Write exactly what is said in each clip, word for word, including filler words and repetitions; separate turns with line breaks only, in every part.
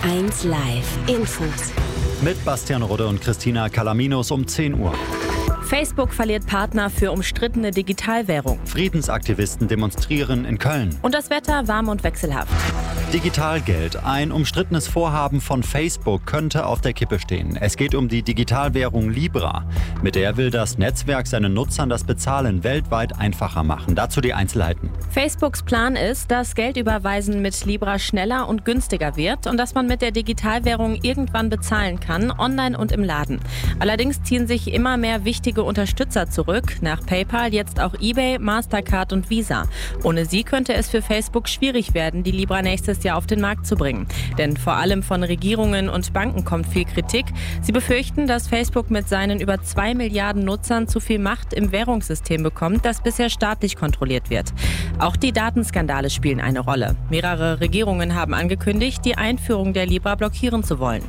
eins Live Infos.
Mit Bastian Rudde und Christina Calaminos um zehn Uhr.
Facebook verliert Partner für umstrittene Digitalwährung.
Friedensaktivisten demonstrieren in Köln.
Und das Wetter warm und wechselhaft.
Digitalgeld. Ein umstrittenes Vorhaben von Facebook könnte auf der Kippe stehen. Es geht um die Digitalwährung Libra. Mit der will das Netzwerk seinen Nutzern das Bezahlen weltweit einfacher machen. Dazu die Einzelheiten.
Facebooks Plan ist, dass Geldüberweisen mit Libra schneller und günstiger wird und dass man mit der Digitalwährung irgendwann bezahlen kann, online und im Laden. Allerdings ziehen sich immer mehr wichtige Unterstützer zurück. Nach PayPal jetzt auch eBay, Mastercard und Visa. Ohne sie könnte es für Facebook schwierig werden, die Libra nächstes Jahr auf den Markt zu bringen. Denn vor allem von Regierungen und Banken kommt viel Kritik. Sie befürchten, dass Facebook mit seinen über zwei Milliarden Nutzern zu viel Macht im Währungssystem bekommt, das bisher staatlich kontrolliert wird. Auch die Datenskandale spielen eine Rolle. Mehrere Regierungen haben angekündigt, die Einführung der Libra blockieren zu wollen.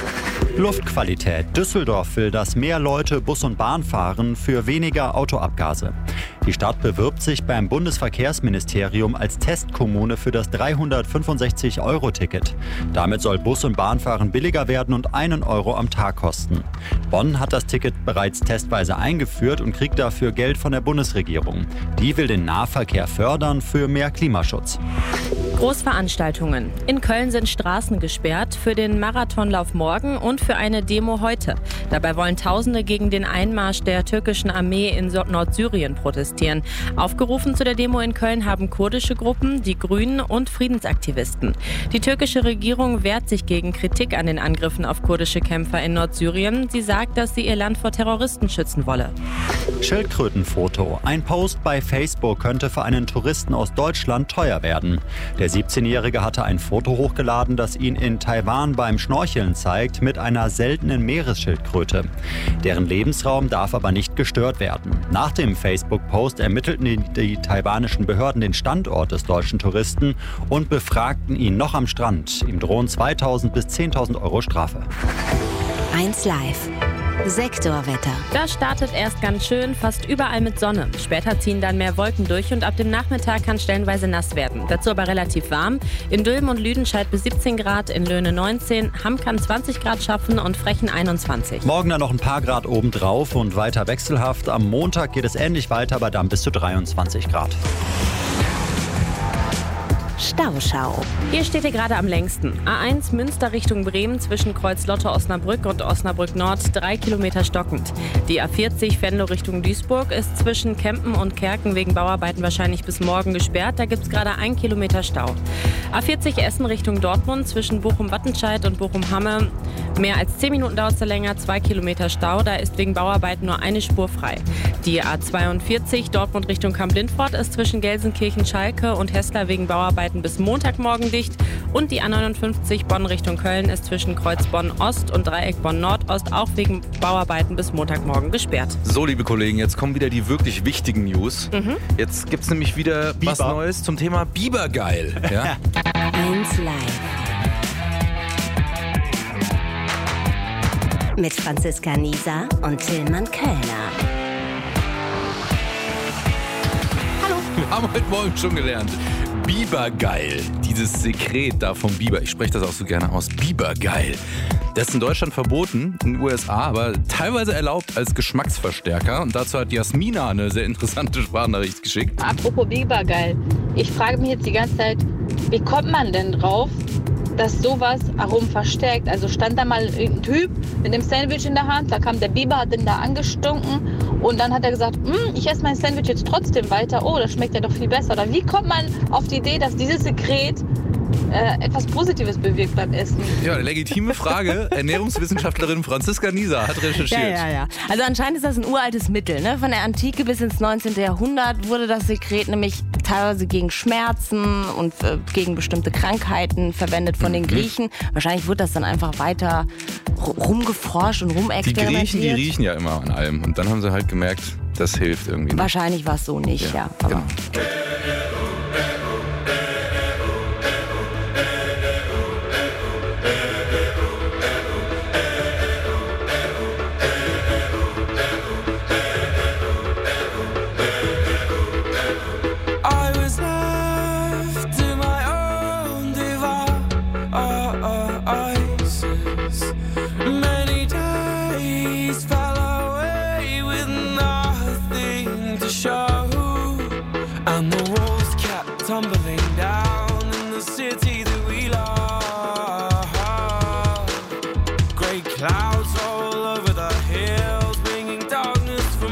Luftqualität. Düsseldorf will, dass mehr Leute Bus und Bahn fahren für weniger Autoabgase. Die Stadt bewirbt sich beim Bundesverkehrsministerium als Testkommune für das dreihundertfünfundsechzig Euro Ticket. Damit soll Bus- und Bahnfahren billiger werden und einen Euro am Tag kosten. Bonn hat das Ticket bereits testweise eingeführt und kriegt dafür Geld von der Bundesregierung. Die will den Nahverkehr fördern für mehr Klimaschutz.
Großveranstaltungen. In Köln sind Straßen gesperrt für den Marathonlauf morgen und für eine Demo heute. Dabei wollen Tausende gegen den Einmarsch der türkischen Armee in Nordsyrien protestieren. Aufgerufen zu der Demo in Köln haben kurdische Gruppen, die Grünen und Friedensaktivisten. Die türkische Regierung wehrt sich gegen Kritik an den Angriffen auf kurdische Kämpfer in Nordsyrien. Sie sagt, dass sie ihr Land vor Terroristen schützen wolle.
Schildkrötenfoto. Ein Post bei Facebook könnte für einen Touristen aus Deutschland teuer werden. Der siebzehnjährige hatte ein Foto hochgeladen, das ihn in Taiwan beim Schnorcheln zeigt, mit einer seltenen Meeresschildkröte. Deren Lebensraum darf aber nicht gestört werden. Nach dem Facebook-Post ermittelten die, die taiwanischen Behörden den Standort des deutschen Touristen und befragten ihn noch am Strand. Ihm drohen zweitausend bis zehntausend Euro Strafe.
eins Live. Sektorwetter.
Das startet erst ganz schön, fast überall mit Sonne. Später ziehen dann mehr Wolken durch und ab dem Nachmittag kann stellenweise nass werden. Dazu aber relativ warm. In Dülmen und Lüdenscheid bis siebzehn Grad, in Löhne neunzehn, Hamm kann zwanzig Grad schaffen und Frechen einundzwanzig.
Morgen dann noch ein paar Grad obendrauf und weiter wechselhaft. Am Montag geht es ähnlich weiter, aber dann bis zu dreiundzwanzig Grad.
Stauschau.
Hier steht ihr gerade am längsten. A eins Münster Richtung Bremen zwischen Kreuz-Lotte-Osnabrück und Osnabrück-Nord drei Kilometer stockend. Die A vierzig Venlo Richtung Duisburg ist zwischen Kempen und Kerken wegen Bauarbeiten wahrscheinlich bis morgen gesperrt. Da gibt es gerade ein Kilometer Stau. A vierzig Essen Richtung Dortmund zwischen Bochum-Wattenscheid und Bochum-Hamme. Mehr als zehn Minuten dauert es länger, zwei Kilometer Stau. Da ist wegen Bauarbeiten nur eine Spur frei. Die A zweiundvierzig Dortmund Richtung Kamp-Lindfort ist zwischen Gelsenkirchen-Schalke und Hessler wegen Bauarbeiten bis Montagmorgen dicht. Und die A neunundfünfzig Bonn Richtung Köln ist zwischen Kreuz Bonn-Ost und Dreieck Bonn-Nordost auch wegen Bauarbeiten bis Montagmorgen gesperrt.
So, liebe Kollegen, jetzt kommen wieder die wirklich wichtigen News.
Mhm.
Jetzt gibt es nämlich wieder
Biber.
was Neues zum Thema Bibergeil. Ja?
eins Live. Mit Franziska Nieser und Tillmann Kölner.
Wir haben heute Morgen schon gelernt. Bibergeil. Dieses Sekret da vom Biber. Ich spreche das auch so gerne aus. Bibergeil. Das ist in Deutschland verboten, in den U S A, aber teilweise erlaubt als Geschmacksverstärker. Und dazu hat Jasmina eine sehr interessante Sprachnachricht geschickt.
Apropos Bibergeil. Ich frage mich jetzt die ganze Zeit, wie kommt man denn drauf, dass sowas Aromen verstärkt? Also stand da mal ein Typ mit einem Sandwich in der Hand, da kam der Biber, hat den da angestunken und dann hat er gesagt, ich esse mein Sandwich jetzt trotzdem weiter, oh, das schmeckt ja doch viel besser. Oder wie kommt man auf die Idee, dass dieses Sekret äh, etwas Positives bewirkt beim Essen?
Ja, eine legitime Frage. Ernährungswissenschaftlerin Franziska Nieser hat recherchiert.
Ja, ja, ja. Also anscheinend ist das ein uraltes Mittel. Ne? Von der Antike bis ins neunzehnten Jahrhundert wurde das Sekret nämlich teilweise gegen Schmerzen und äh, gegen bestimmte Krankheiten verwendet von den Griechen. Wahrscheinlich wird das dann einfach weiter rumgeforscht und
Die
rumexperimentiert.
Griechen, die riechen ja immer an allem. Und dann haben sie halt gemerkt, das hilft irgendwie nicht.
Wahrscheinlich war es so nicht, ja.
Ja,
aber
genau.
I tumbling down in the city that we love. Grey clouds all over the hills, bringing darkness from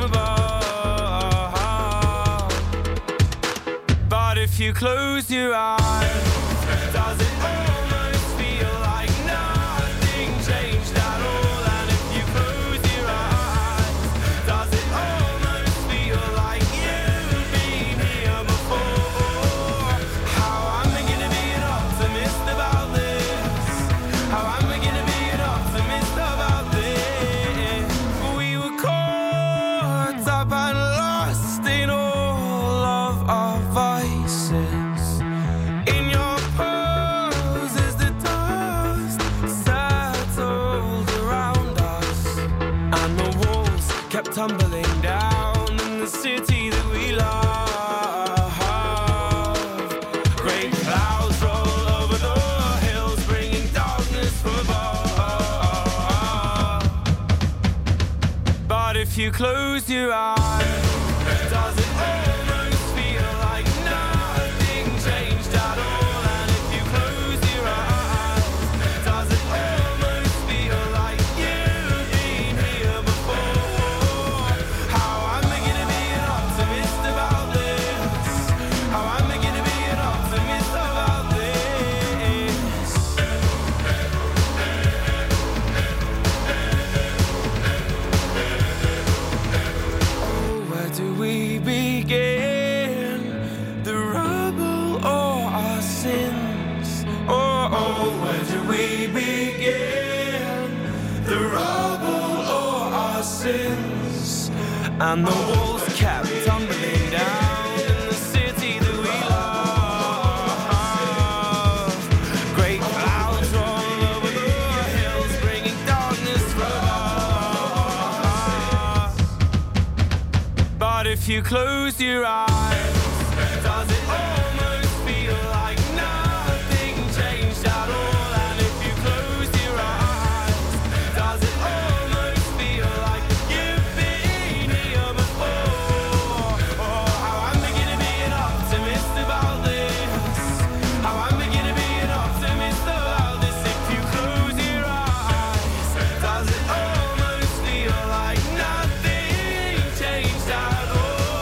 above. But if you close your eyes, does it almost feel like nothing changed at all? And if you close your eyes, does it almost feel like you've been here before? How am I gonna be an optimist about this? How am I gonna be an optimist about this? We were caught up and lost in all of our vices. In your poses, the dust settled around us, and the walls kept tumbling down in the city that we love. Great clouds roll over the hills, bringing darkness from above. But if you close your eyes, does it almost feel like nothing changed at all? And if you close your eyes, does it almost feel like you've been here before? How am I gonna be an optimist about this? How am I gonna be an optimist about this? Oh, where do we begin? The rubble or our sins? Oh, oh, where do we begin? The rubble or our sins? And the walls kept tumbling down in the city that we love. Great clouds roll over the hills, bringing darkness from above. But if you close your eyes, does it almost feel like nothing changed at all? And if you close your eyes, does it almost feel like you've been here before? Oh, how am I gonna be an optimist about this? How am I gonna be an optimist about this? If you close your eyes, does it almost feel like nothing changed at all?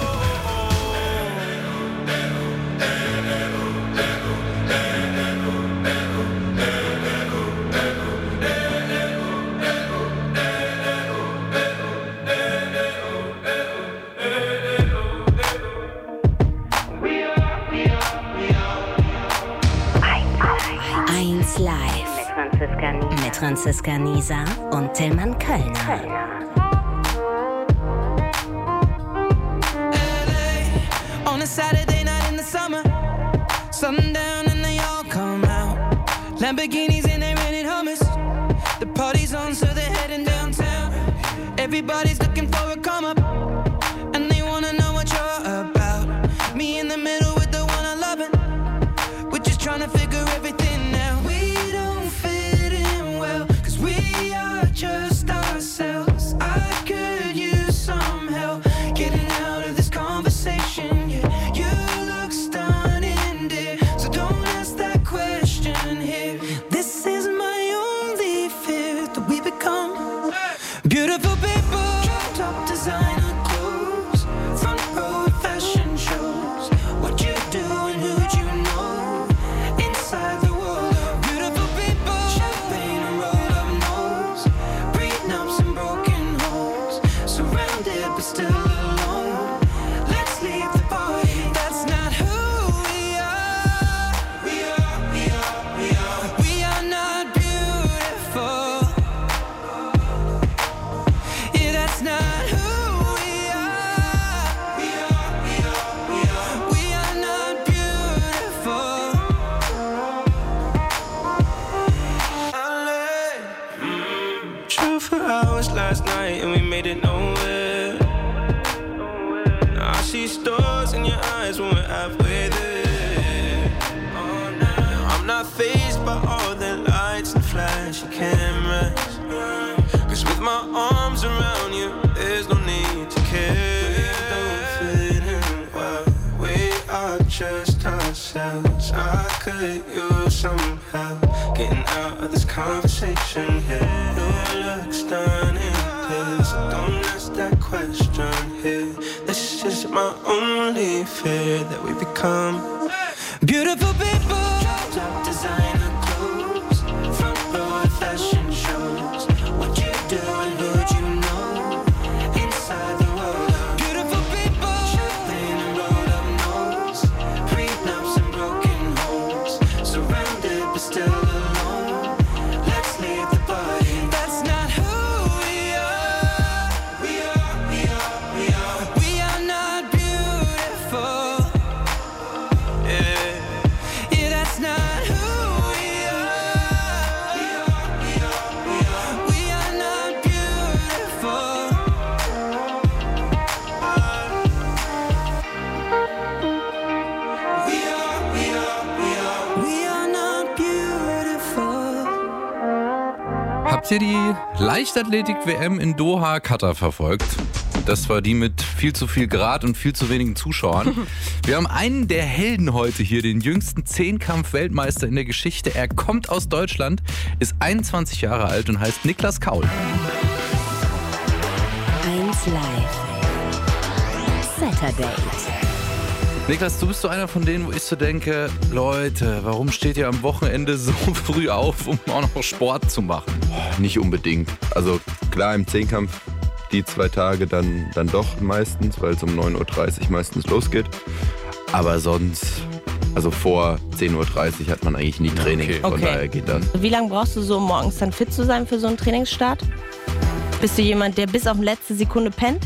eins Live mit Franziska Nieser und Tillmann Kölner.
On a Saturday night in the summer, sundown and they all come out. Lamborghinis and they rented hummus. The party's on, so they're heading downtown. Everybody's looking for a come up, and they wanna know what you're about. Me in the middle with the one I lovin'. We're just trying to figure everything out. We don't fit in well, cause we are just ourselves. I could use some help getting out of this conversation. Yeah, you look stunning, dear, so don't ask that question here. This is my only fear, that we become beautiful people. Top designer clothes, front row fashion shows. What you do and who'd you know? Inside the world of beautiful people. Champagne and rolled up nose, prenups and broken homes. Surrounded but still alone. Let's leave the party. That's not who we are. We are, we are, we are. We are not beautiful. Yeah, that's not who we are. We are, we are, we are. We are not beautiful. L A Drove for hours last night and we made it nowhere. Now I see stars in your eyes when we're halfway there. Oh, now I'm not fazed by all the lights and flashy cameras. Cause with my arms around you, there's no need to care. We don't fit in well, we are just ourselves.
'cause I could use some help getting out of this conversation here. Your looks stunning, please don't ask that question here. This is my only fear, that we become beautiful people. Top designer clothes, front row at fashion shows. What you do and who'd you know inside the world of beautiful people. Champagne and rolled up nose, prenups and broken homes. Surrounded but still alone. Let's leave the party. That's not who we are. We are, we are, we are. We are not beautiful. Yeah, yeah, that's not who we are. We are, we are, we are. We are not beautiful. We are, we are, we are. We are not beautiful.
Habt ihr die Leichtathletik-W M in Doha, Katar verfolgt? Das war die mit viel zu viel Grad und viel zu wenigen Zuschauern. Wir haben einen der Helden heute hier, den jüngsten Zehnkampf-Weltmeister in der Geschichte. Er kommt aus Deutschland, ist einundzwanzig Jahre alt und heißt Niklas Kaul.
eins Live. Saturday.
Niklas, du bist so einer von denen, wo ich so denke, Leute, warum steht ihr am Wochenende so früh auf, um auch noch Sport zu machen?
Nicht unbedingt. Also klar, im Zehnkampf die zwei Tage dann, dann doch meistens, weil es um neun Uhr dreißig meistens losgeht. Aber sonst, also vor zehn Uhr dreißig hat man eigentlich nie Training.
Okay.
Von
Okay.
daher geht das.
Wie lange brauchst du so, um morgens dann fit zu sein für so einen Trainingsstart? Bist du jemand, der bis auf die letzte Sekunde pennt?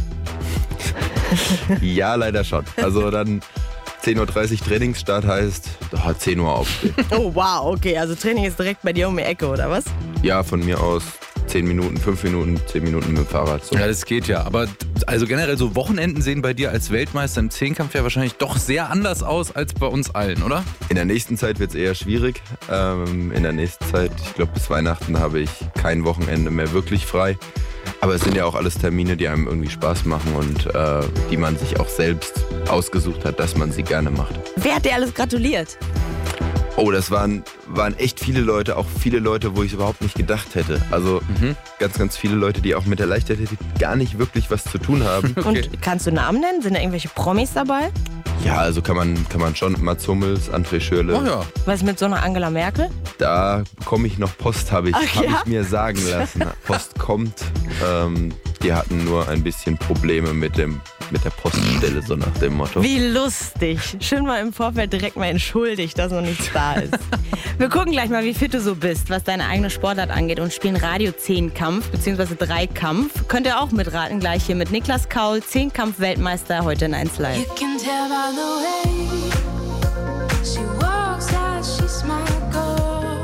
Ja, leider schon. Also dann zehn Uhr dreißig Trainingsstart heißt oh, zehn Uhr aufstehen.
Oh wow, okay, also Training ist direkt bei dir um die Ecke, oder was?
Ja, von mir aus zehn Minuten, fünf Minuten, zehn Minuten mit dem Fahrrad. So.
Ja, das geht ja. Aber also generell so Wochenenden sehen bei dir als Weltmeister im Zehnkampf ja wahrscheinlich doch sehr anders aus als bei uns allen, oder?
In der nächsten Zeit wird es eher schwierig. Ähm, in der nächsten Zeit, ich glaube bis Weihnachten habe ich kein Wochenende mehr wirklich frei. Aber es sind ja auch alles Termine, die einem irgendwie Spaß machen und äh, die man sich auch selbst ausgesucht hat, dass man sie gerne macht.
Wer hat dir alles gratuliert?
Oh, das waren, waren echt viele Leute, auch viele Leute, wo ich es überhaupt nicht gedacht hätte. Also
Mhm.
ganz, ganz viele Leute, die auch mit der Leichtathletik gar nicht wirklich was zu tun haben.
Okay.
Und kannst du Namen nennen? Sind da irgendwelche Promis dabei?
Ja, also kann man, kann man schon. Mats Hummels, André Schürrle.
Oh ja.
Was mit so einer Angela Merkel?
Da bekomme ich noch Post, habe ich,
Ach
hab
ja?
ich mir sagen lassen. Post kommt. Ähm, die hatten nur ein bisschen Probleme mit, dem, mit der Poststelle, so nach dem Motto.
Wie lustig. Schön mal im Vorfeld direkt mal entschuldigt, dass noch nichts da ist. Wir gucken gleich mal, wie fit du so bist, was deine eigene Sportart angeht und spielen Radio Zehnkampf bzw. Dreikampf. Könnt ihr auch mitraten, gleich hier mit Niklas Kaul, Zehnkampf-Weltmeister, heute in eins Live.
You can tell by the way she walks out, she's my girl.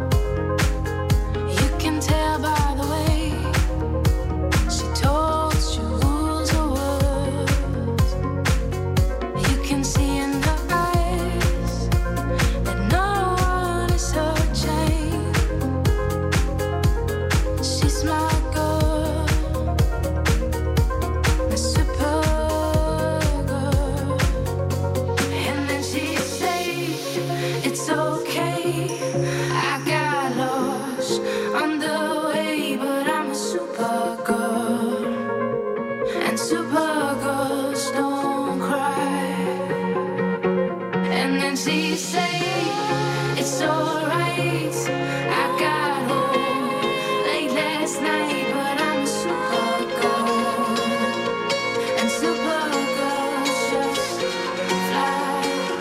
You can tell by the way she talks, she rules her words. You can see in her eyes that no one is her chain. She's my girl, my super. And then she said, it's okay, I got lost on the way, but I'm a super girl, and super girls don't cry. And then she said, it's alright, I got home late last night, but I'm a super girl, and super girls just fly.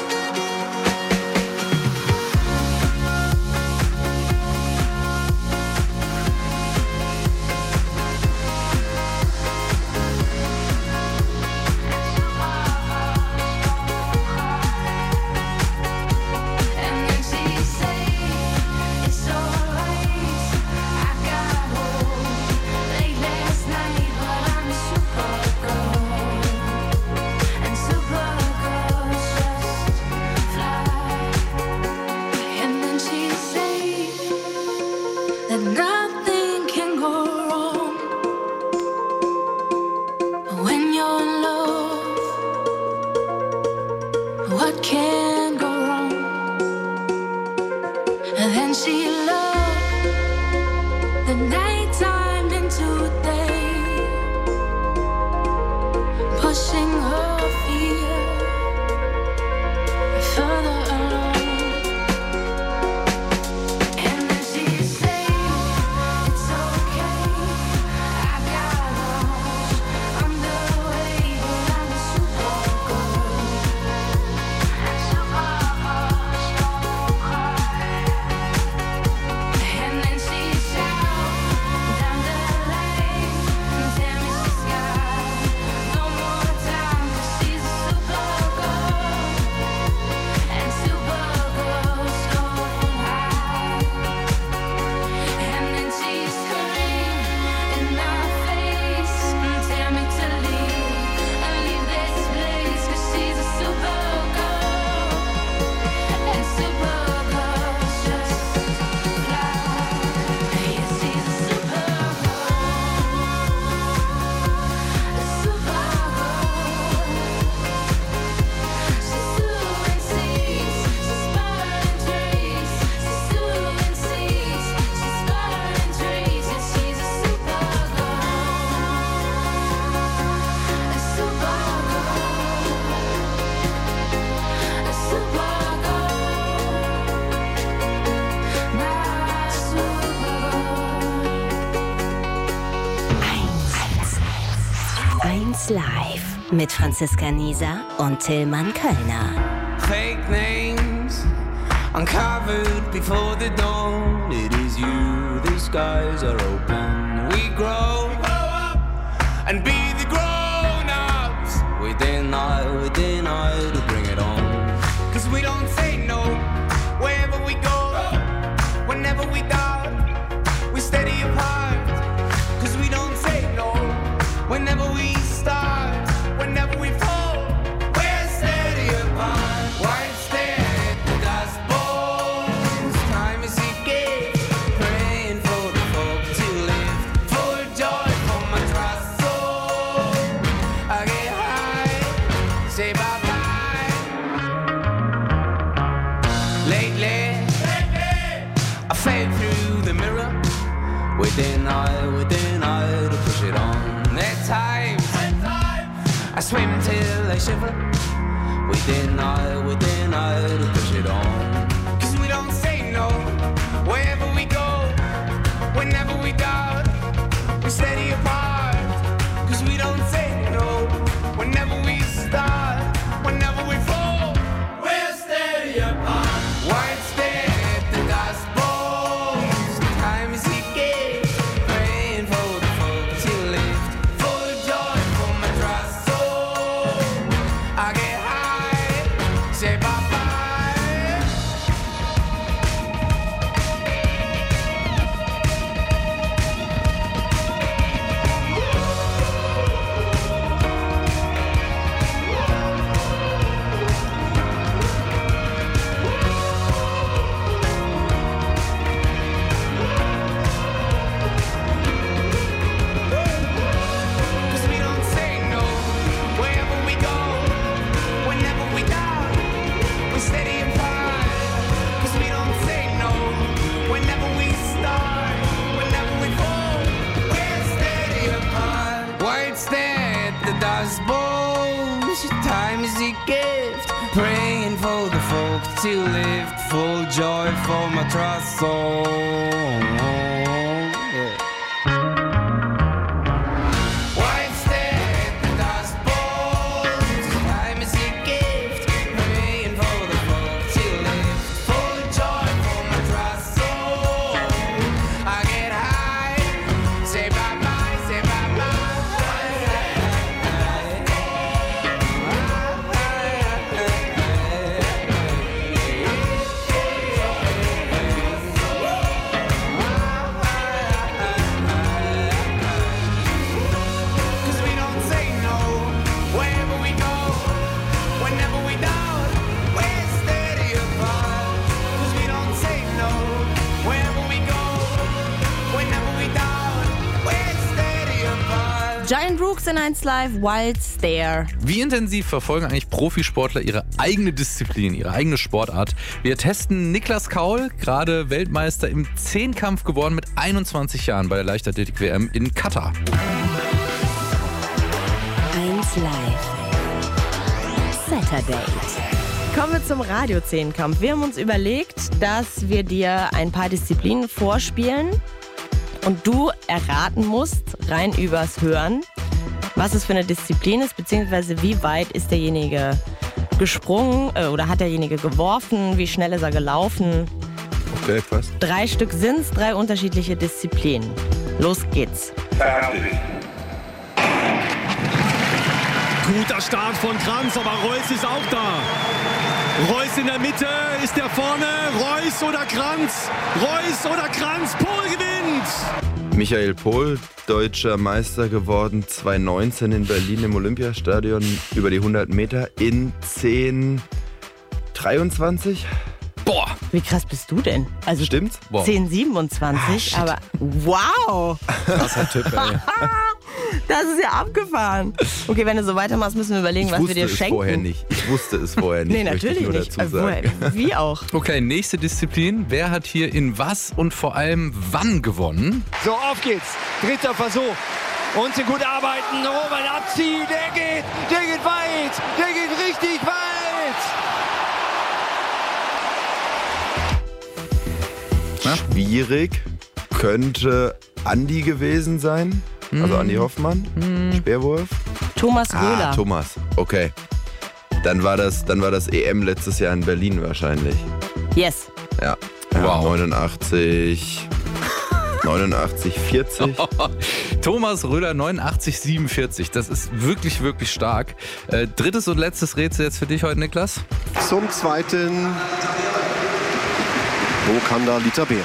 And then she said, it's alright, I got home late last night, but I'm a super girl, and super girls just fly. And then she said that nothing can go wrong when you're in love. What can go wrong?
then she loved the nighttime into day, pushing her fear further along. And then she say, it's okay, I got lost under the way, but I'm a supergirl. Supergirls don't cry. And then she shouts down the lane, tell me she's got no more time, 'cause she's a supergirl. And supergirls don't hide. And then she screams in my face, tell me to leave, and leave this place, 'cause she's a supergirl. And supergirls just fly. Yeah, she's a supergirl. A supergirl. She's suing seas, she's burning trees. She's suing seas, she's burning trees. Yeah, she's a supergirl. A supergirl. A supergirl. My supergirl.
eins Live mit Franziska Nieser und Tillmann Kölner.
Fake names uncovered before the dawn. It is you, the skies are open. We grow up and be the grown-ups within I, within I to bring it on. 'Cause we don't say no wherever we go, whenever we doubt, we steady apart. 'Cause we don't say no whenever we start, whenever we fall, we're steady apart. White stare, dust bones, time is a gift, praying for the folk to live, full joy for my trust soul. I get high, say bye bye. Lately, I fade through the mirror, within I, within I to push it on. At times, I swim till I shiver, within I, within I to push it on. 'Cause we don't say no wherever we go, whenever we doubt, we're steady apart. 'Cause we don't say no whenever we start, whenever we fall, we're steady apart. White stare at the dust bones, time is a gift, praying for the folk to lift, full joy for my trust soul. I get high, say bye bye. Cause we don't say no wherever we go, whenever we doubt, we're steady apart. Cause we don't say no whenever we start, whenever we fall, we're steady apart. White stare at the dust bowls, time is a gift, praying for the folk to lift, full joy for my trust soul. White stare at the dust bowls, time is a gift, praying for the folk to lift, full joy for my trust soul. I get high, say bye bye, say bye bye.
Giant Rooks in eins Live, Wild Stare.
Wie intensiv verfolgen eigentlich Profisportler ihre eigene Disziplin, ihre eigene Sportart? Wir testen Niklas Kaul, gerade Weltmeister im Zehnkampf geworden mit einundzwanzig Jahren bei der Leichtathletik-W M in Katar.
eins Live. Saturday.
Kommen wir zum Radio-Zehnkampf. Wir haben uns überlegt, dass wir dir ein paar Disziplinen vorspielen und du erraten musst, rein übers Hören, was es für eine Disziplin ist, beziehungsweise wie weit ist derjenige gesprungen äh, oder hat derjenige geworfen, wie schnell ist er gelaufen.
Okay, passt.
Drei Stück sind's, drei unterschiedliche Disziplinen. Los geht's.
Guter Start von Kranz, aber Reus ist auch da. Reus in der Mitte, ist der vorne? Reus oder Kranz? Reus oder Kranz? Pohl gewinnt!
Michael Pohl, deutscher Meister geworden, zweitausendneunzehn in Berlin im Olympiastadion über die hundert Meter in zehn dreiundzwanzig.
Boah!
Wie krass bist du denn? Also
Stimmt's?
Wow.
zehn siebenundzwanzig,
Ah,
aber wow!
Krasser Typ, ey.
Das ist ja abgefahren. Okay, wenn du so weitermachst, müssen wir überlegen,
Ich
was wir
wusste
dir
es
schenken.
vorher nicht. Ich wusste es vorher nicht.
Nee,
möchte ich
natürlich
nur
nicht.
dazu
Äh,
sagen.
woher- Wie auch.
Okay, nächste Disziplin. Wer hat hier in was und vor allem wann gewonnen?
So, auf geht's. Dritter Versuch. Und sie gut arbeiten. Roman abziehen. Der geht. Der geht weit. Der geht richtig weit.
Na?
Schwierig. Könnte Andi gewesen sein. Also Andi Hoffmann. Speerwurf.
Thomas Röhler.
Ah, Thomas. Okay. Dann war das, dann war das E M letztes Jahr in Berlin wahrscheinlich.
Yes.
Ja. ja
Wow.
neunundachtzig. neunundachtzig, vierzig.
Thomas Röhler, neunundachtzig siebenundvierzig. Das ist wirklich, wirklich stark. Äh, drittes und letztes Rätsel jetzt für dich heute, Niklas.
Zum zweiten. Wo kann da Lita Beere?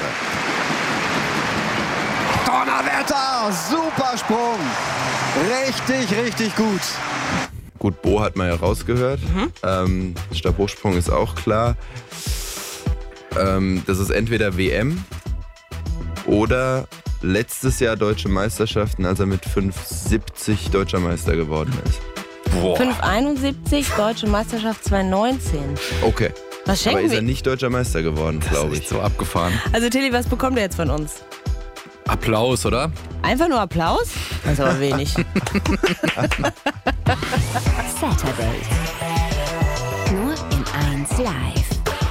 Donnerwetter! Super Sprung! Richtig, richtig gut.
Gut, Bo hat man ja rausgehört.
Mhm.
Ähm, Stabhochsprung ist auch klar. Ähm, das ist entweder W M oder letztes Jahr Deutsche Meisterschaften, als er mit fünf siebzig Deutscher Meister geworden ist.
Boah.
fünf einundsiebzig, Deutsche Meisterschaft zweitausendneunzehn.
Okay.
Was schenken
Aber ist
wir?
er nicht Deutscher Meister geworden,
Das
glaube
ist
ich.
echt so abgefahren.
Also Tilly, was bekommt er jetzt von uns?
Applaus, oder?
Einfach nur Applaus? Das ist aber wenig.
Saturday. Nur in eins Live.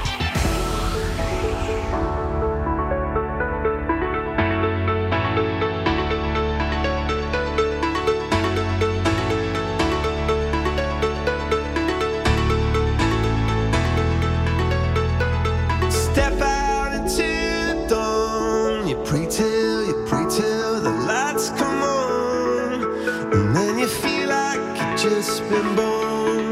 Step out into dawn. You pray till, you pray till the lights come on. And then you feel like you've just been born.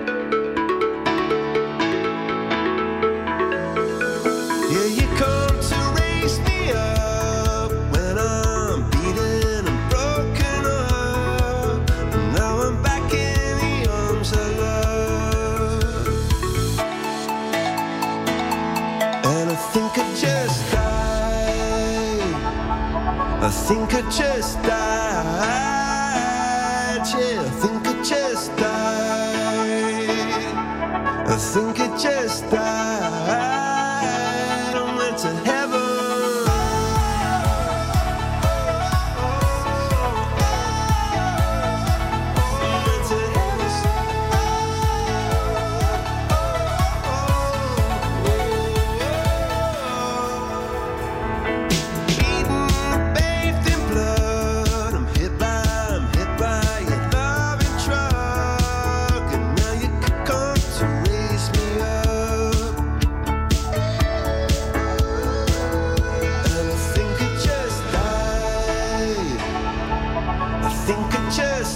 Yeah, you come to raise me up when I'm beaten and broken up. And now I'm back in the arms of love. And I think I just died. I think I just died. Yeah, I think I just died. I think I just died. I went to heaven. I went to Beaten, bathed in blood. I'm hit by, I'm hit by your loving truck. And now you come to raise me up. And I think I just died. I think I just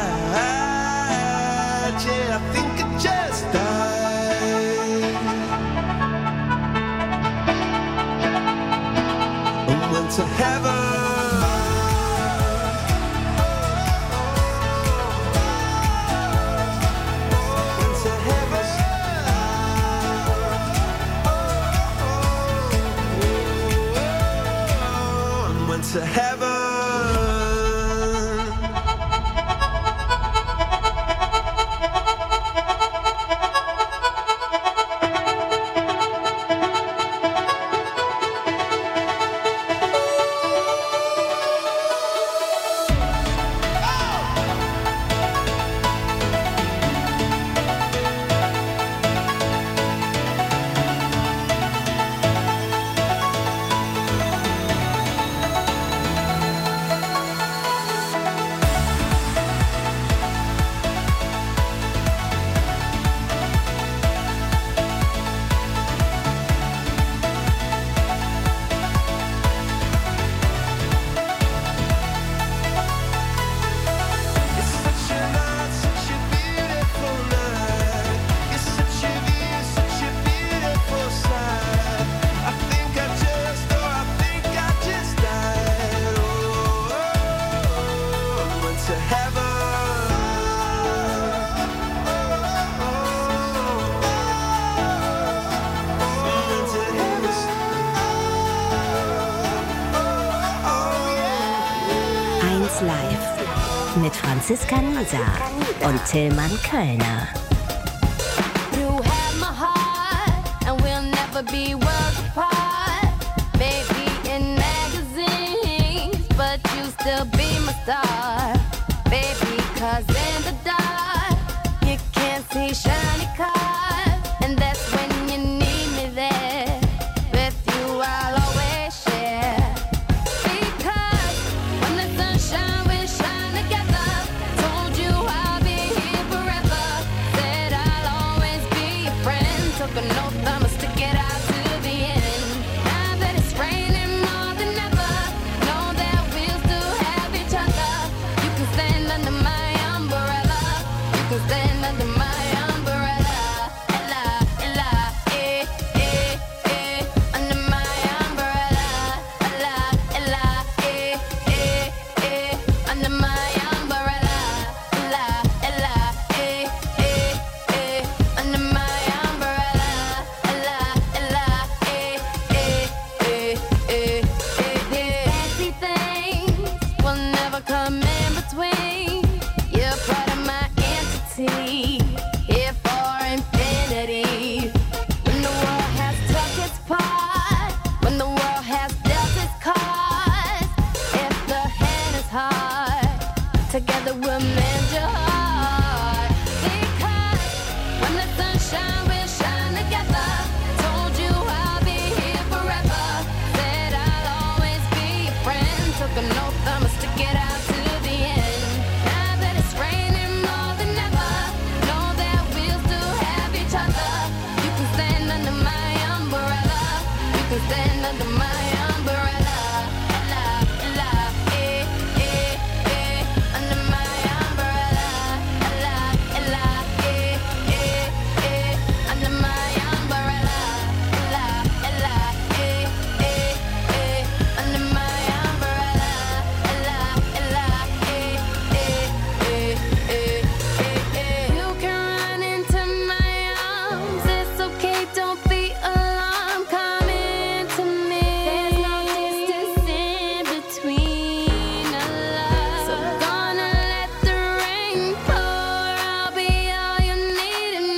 died. Yeah, I think I just died. And went to heaven. Went to heaven. And went to heaven.
mit Franziska Nisa und Tillmann Kölner.
You have my heart, and we'll never be worlds apart. Maybe in magazines, but you still be my star. Baby, 'cause in the dark, you can't see shiny cars. And that's when you need me there. With you, I'll always share. Because when the sunshine will shine together, told you I'll be here forever. Said I'll always be your friend. Took an oath, I'ma stick it out to the end. Now that it's raining more than ever, know that we'll still have each other. You can stand under my umbrella. You can stand under my umbrella. Ella, Ella, eh, eh, eh. Under my umbrella. Ella, Ella, eh, eh, eh. Under my umbrella. Ella, Ella, eh, eh, eh. Under my umbrella. Ella, Ella, eh, eh, eh, eh, eh. Fancy things will never come in between. You're part of my entity, here for infinity. When the world has took its part, when the world has dealt its cards, if the hand is hard, together we'll mend your heart. Because when the sunshine will shine together, told you I'll be here forever. Said I'll always be your friend. Took an oath, I'ma stick it out to the end. Now that it's raining more than ever, know that we'll still have each other. You can stand under my umbrella. You can stand under my umbrella. Ella, Ella, eh, eh, eh. Under my umbrella. Ella, Ella, eh, eh, eh. Under my umbrella. Ella, Ella, eh, eh, eh. Under my umbrella. Ella, Ella, eh, eh, eh, eh, eh, eh. You can run into my arms. It's okay, don't be alarmed. Come into me. There's no distance in between us. So gonna let the rain pour. I'll be all you need and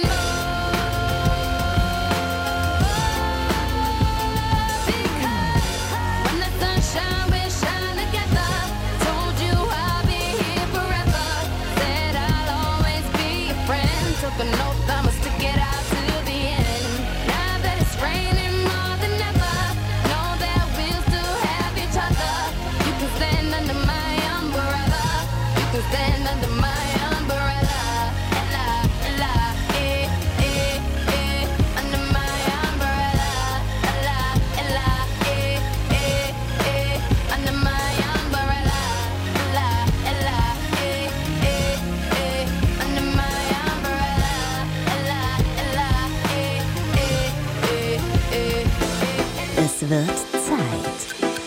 more. Because when the sunshine will shine together, told you I'll be here forever. Said I'll always be your friend. Took an oath, I'ma stick it out to the end. Now that it's raining more than ever, know that we'll still have each other. You can stand under my umbrella. You can stand under my umbrella. Ella, Ella, eh, eh, eh. Under my umbrella. Ella, Ella, eh, eh, eh. Under my umbrella. Ella, Ella, eh, eh, eh. Under my umbrella. Ella, Ella, eh, eh, eh, eh.
Es wird Zeit.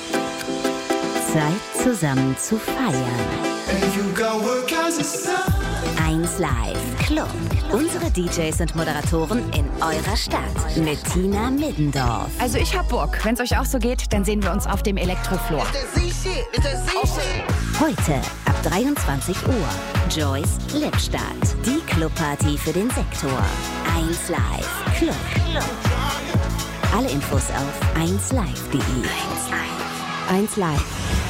Zeit zusammen zu feiern. eins Live Club. Unsere D Js und Moderatoren in eurer Stadt mit Tina Middendorf.
Also ich hab Bock. Wenn's euch auch so geht, dann sehen wir uns auf dem Elektrofloor.
Heute ab dreiundzwanzig Uhr. Joyce Lippstadt. Die Clubparty für den Sektor. eins Live Club. Alle Infos auf eins live punkt de. eins Live.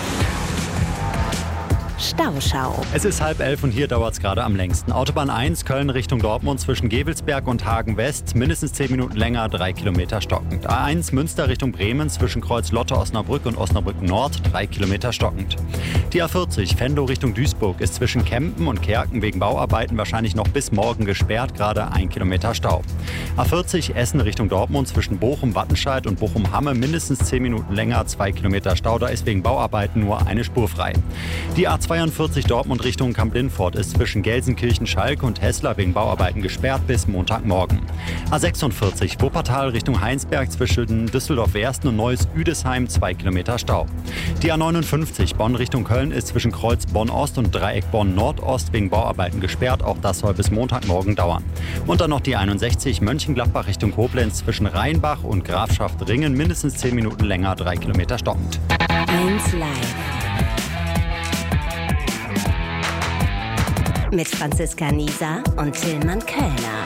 Stauschau.
Es ist halb elf und hier dauert es gerade am längsten. Autobahn eins, Köln Richtung Dortmund zwischen Gevelsberg und Hagen West. Mindestens zehn Minuten länger, drei Kilometer stockend. A eins Münster Richtung Bremen zwischen Kreuz Lotte, Osnabrück und Osnabrück Nord, drei Kilometer stockend. Die A vierzig Venlo Richtung Duisburg ist zwischen Kempen und Kerken wegen Bauarbeiten wahrscheinlich noch bis morgen gesperrt, gerade ein Kilometer Stau. A vierzig Essen Richtung Dortmund zwischen Bochum-Wattenscheid und Bochum-Hamme mindestens zehn Minuten länger, zwei Kilometer Stau. Da ist wegen Bauarbeiten nur eine Spur frei. Die A zweiundvierzig Dortmund Richtung Kamp-Lindfort ist zwischen Gelsenkirchen-Schalke und Hessler wegen Bauarbeiten gesperrt bis Montagmorgen. A sechsundvierzig Wuppertal Richtung Heinsberg zwischen Düsseldorf-Wersten und Neuss-Üdesheim zwei Kilometer Stau. Die A neunundfünfzig Bonn Richtung Köln ist zwischen Kreuz Bonn-Ost und Dreieck Bonn-Nordost wegen Bauarbeiten gesperrt. Auch das soll bis Montagmorgen dauern. Und dann noch die einundsechzig Mönchengladbach Richtung Koblenz zwischen Rheinbach und Grafschaft Ringen mindestens zehn Minuten länger, drei Kilometer stockend.
eins Live. mit Franziska Nieser und Tillmann Kölner.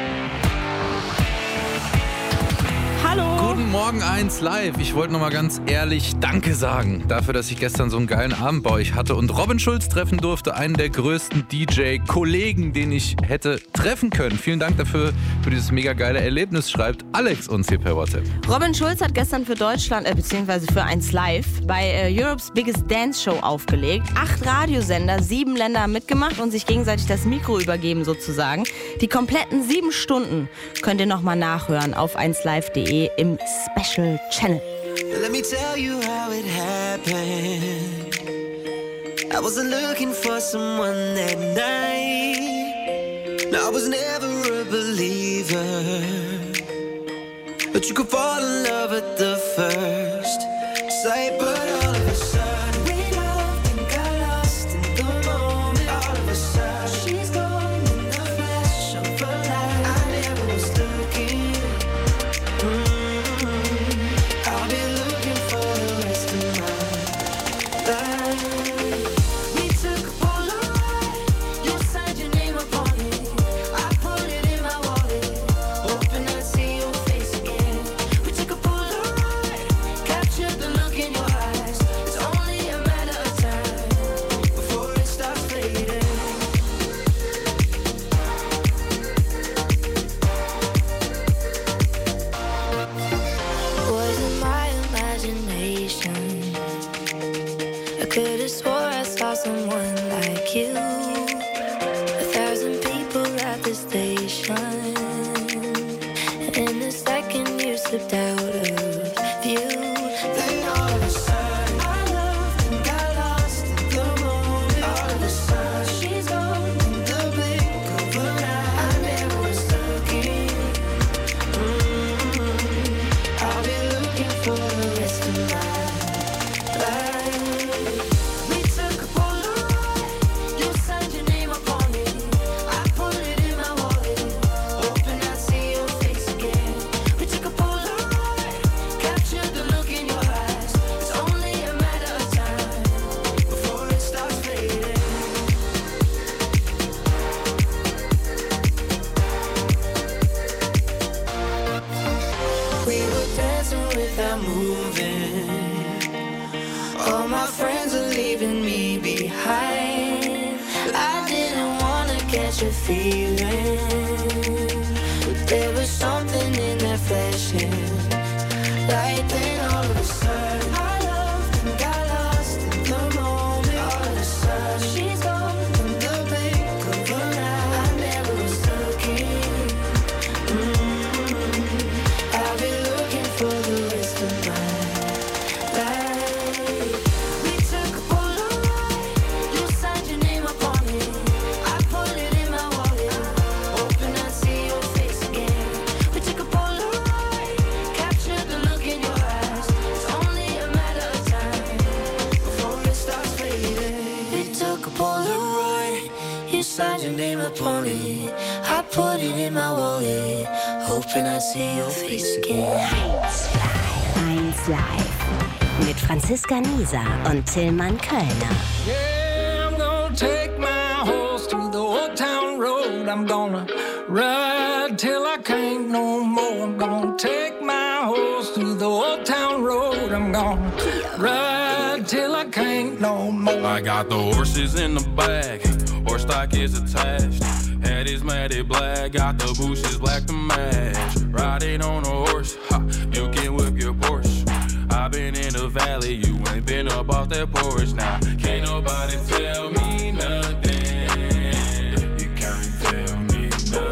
Hallo.
Guten Morgen eins live. Ich wollte noch mal ganz ehrlich Danke sagen dafür, dass ich gestern so einen geilen Abend bei euch hatte und Robin Schulz treffen durfte, einen der größten D J-Kollegen, den ich hätte treffen können. Vielen Dank dafür, für dieses mega geile Erlebnis, schreibt Alex uns hier per WhatsApp.
Robin Schulz hat gestern für Deutschland, äh, beziehungsweise für eins Live, bei äh, Europe's Biggest Dance Show aufgelegt. Acht Radiosender, sieben Länder haben mitgemacht und sich gegenseitig das Mikro übergeben sozusagen. Die kompletten sieben Stunden könnt ihr nochmal nachhören auf eins live punkt de im Special Channel.
Let me tell you how it happened. I wasn't looking for someone that night. No, I was never a believer, but you could fall in love at the first sight. But all of a sudden we loved and got lost in the moment. All of a sudden she's gone in the flash of a light. I never was looking.
eins Live mit Franziska Nieser und Tillmann Kölner.
Yeah, I'm gonna take my horse to the old town road. I'm gonna ride till I can't no more. I'm gonna take my horse to the old town road. I'm gonna ride till I can't no more.
I got the horses in the back, horse stock is attached. Head is matted black, got the bushes black to match. Riding on a horse, ha, you can whip your Porsche. I've been in the valley, you ain't been up off that porch. Now, can't nobody tell me nothing. You can't tell me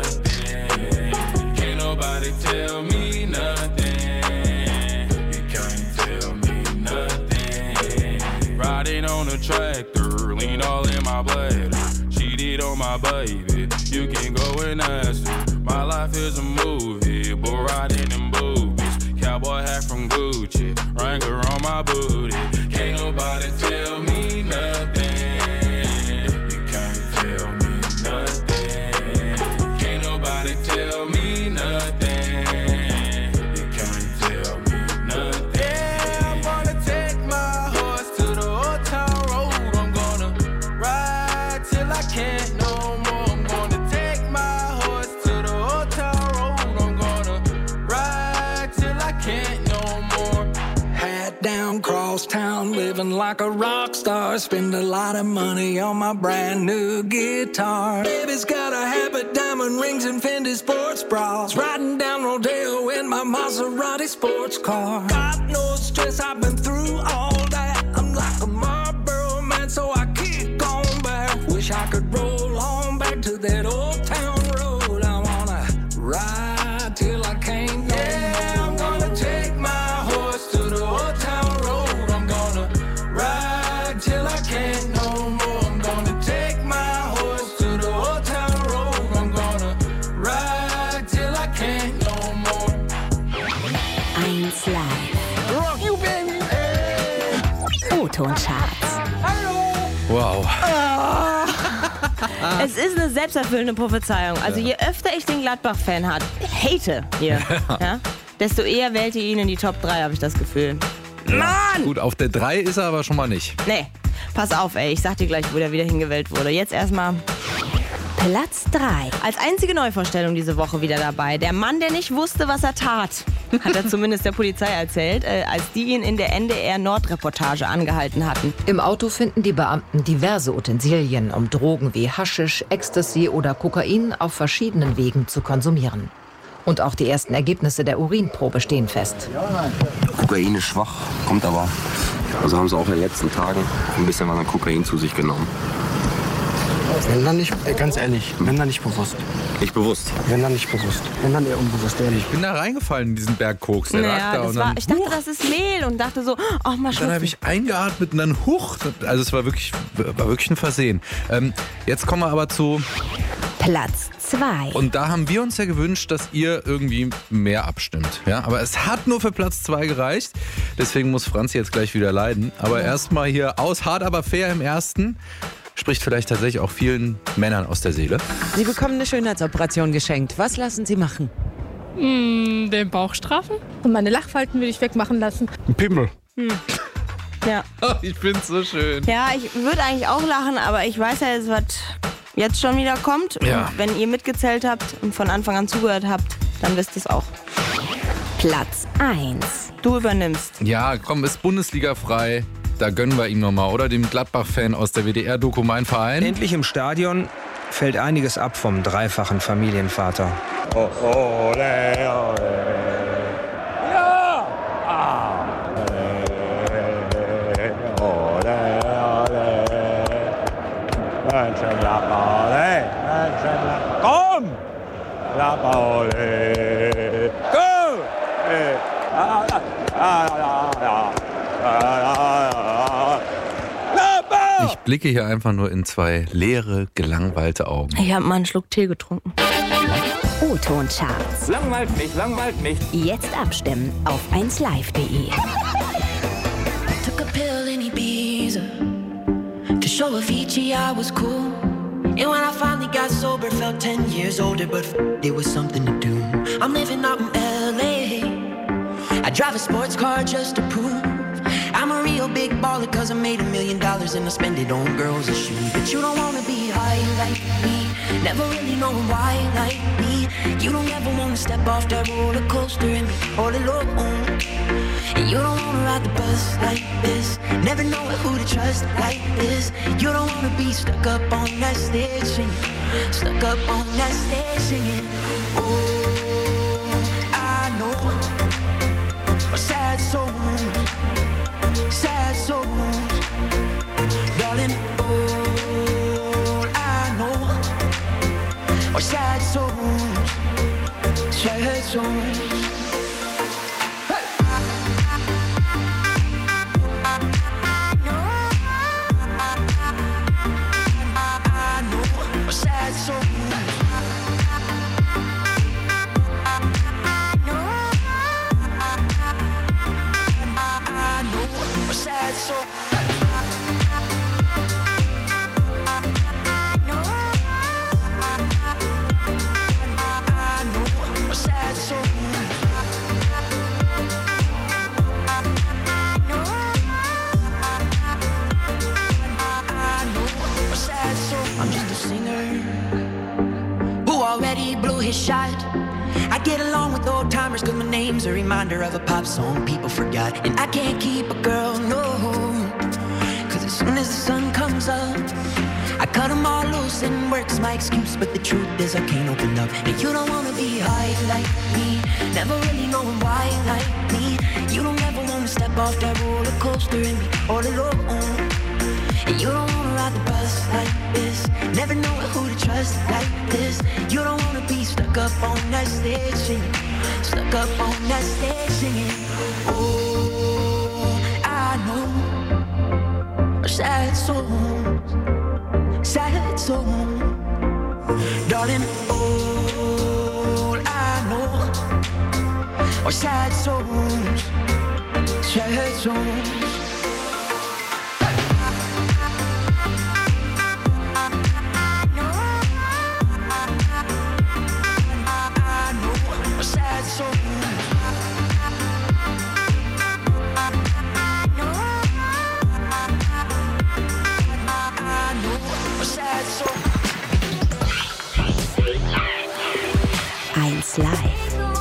nothing. Can't nobody tell me nothing. You can't tell me nothing. Riding on a tractor, lean all in my bladder. Cheated on my baby, you can go and ask her. My life is a movie, bull riding in boobies. Cowboy hat from Gucci, Wrangler on my booty. Can't nobody tell me nothing. You can't tell me nothing. Can't nobody tell me nothing. You can't tell me nothing. Yeah, I'm gonna take my horse to the old town road. I'm gonna ride till I can't no
living like a rock star. Spend a lot of money on my brand new guitar. Baby's got a habit, diamond rings and Fendi sports bras. Riding down Rodeo in my Maserati sports car. Got no stress, I've been through all that. I'm like a Marlboro man, so I kick on back. Wish I could roll on back to that old town road. I wanna ride till I can't no yeah, more. I'm gonna take my horse to the old town road. I'm gonna ride till I can't no more. I'm gonna take my horse to the old town road. I'm gonna ride till I can't no more.
eins Live.
Rock you, baby.
O-Ton-Charts.
Wow.
Es ist eine selbsterfüllende Prophezeiung. Also je öfter ich den Gladbach-Fan hat, hate hier, ja, desto eher wählt ihr ihn in die Top drei, habe ich das Gefühl. Mann!
Gut, auf der drei ist er aber schon mal nicht.
Nee, pass auf, ey, ich sag dir gleich, wo der wieder hingewählt wurde. Jetzt erstmal
Platz drei.
als einzige Neuvorstellung diese Woche wieder dabei. Der Mann, der nicht wusste, was er tat, hat er zumindest der Polizei erzählt, äh, als die ihn in der N D R-Nordreportage angehalten hatten.
Im Auto finden die Beamten diverse Utensilien, um Drogen wie Haschisch, Ecstasy oder Kokain auf verschiedenen Wegen zu konsumieren. Und auch die ersten Ergebnisse der Urinprobe stehen fest.
Kokain ist schwach, kommt aber. Also haben sie auch in den letzten Tagen ein bisschen was an Kokain zu sich genommen.
Wenn dann nicht, ganz ehrlich, wenn dann nicht bewusst.
Nicht bewusst?
Wenn dann nicht bewusst. Wenn dann eher unbewusst, ehrlich.
Ich bin da reingefallen in diesen Berg Koks. Der lag
Naja,
da
das
und
war,
dann,
ich dachte, das ist Mehl und dachte so, oh, mal
dann habe
schlucken.
ich eingeatmet und dann huch. Also es war wirklich, war wirklich ein Versehen. Ähm, jetzt kommen wir aber zu...
Platz zwei.
Und da haben wir uns ja gewünscht, dass ihr irgendwie mehr abstimmt. Ja? Aber es hat nur für Platz zwei gereicht. Deswegen muss Franzi jetzt gleich wieder leiden. Aber
Ja.
erstmal hier aus hart, aber fair im ersten. Spricht vielleicht tatsächlich auch vielen Männern aus der Seele.
Sie bekommen eine Schönheitsoperation geschenkt. Was lassen Sie machen?
Mm, den Bauch straffen und meine Lachfalten will ich wegmachen lassen.
Ein Pimmel.
Hm. Ja.
Ich find's so schön.
Ja, ich würde eigentlich auch lachen, aber ich weiß ja jetzt, was jetzt schon wieder kommt.
Ja.
Und wenn ihr mitgezählt habt und von Anfang an zugehört habt, dann wisst ihr es auch.
Platz eins.
Du übernimmst.
Ja, komm, ist Bundesliga frei. Da gönnen wir ihm nochmal, oder? Dem Gladbach-Fan aus der W D R-Doku Mein Verein.
Endlich im Stadion fällt einiges ab vom dreifachen Familienvater.
Oh, oh, ole, ole. Ja! Ah. Ole, ole. Mönchengladbach, ole. Mönchengladbach. Komm! Gladbach, ole. Go! Eh. Ah, ah, ah, ah, ah.
Ich blicke hier einfach nur in zwei leere, gelangweilte Augen.
Ich habe mal einen Schluck Tee getrunken.
O-Ton-Charts.
Langweilt mich, langweilt mich.
Jetzt abstimmen auf eins live punkt de.
Took a pill in Ibiza to show Avicii I was cool. And when I finally got sober, felt ten years older, but f- it was something to do. I'm living out in L A. I drive a sports car just to prove I'm a real big baller, cause I made a million dollars and I spend it on girls and shoes. But you don't wanna be high like me, never really knowing why like me. You don't ever wanna step off that roller coaster and be all alone. And you don't wanna ride the bus like this, never know who to trust like this. You don't wanna be stuck up on that stage singing, stuck up on that stage singing. Oh, I know a sad soul, sad souls, darling. All I know are sad souls, sad souls. I'm just a singer who already blew his shot. I get along with old timers cause my name's a reminder of a pop song people forgot. And I can't keep a girl, no. Cause as soon as the sun comes up, I cut them all loose and work's my excuse. But the truth is I can't open up. And you don't wanna be high like me, never really knowing why like me. You don't ever wanna step off that roller coaster and be all alone. And you don't wanna ride the bus like this, never know who to trust like this. You don't wanna be stuck up on that stage singing, stuck up on that stage singing. Oh, I know sad songs, sad songs, darling. All I know are sad songs, sad songs.
eins Live.